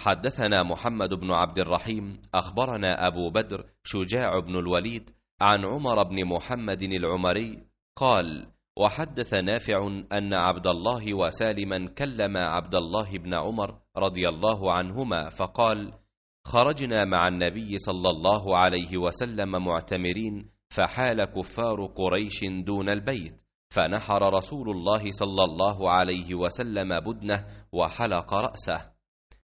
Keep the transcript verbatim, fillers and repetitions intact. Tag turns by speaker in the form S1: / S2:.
S1: حدثنا محمد بن عبد الرحيم أخبرنا أبو بدر شجاع بن الوليد عن عمر بن محمد العمري قال: وحدث نافع أن عبد الله وسالما كلم عبد الله بن عمر رضي الله عنهما فقال: خرجنا مع النبي صلى الله عليه وسلم معتمرين، فحال كفار قريش دون البيت، فنحر رسول الله صلى الله عليه وسلم بدنه وحلق رأسه.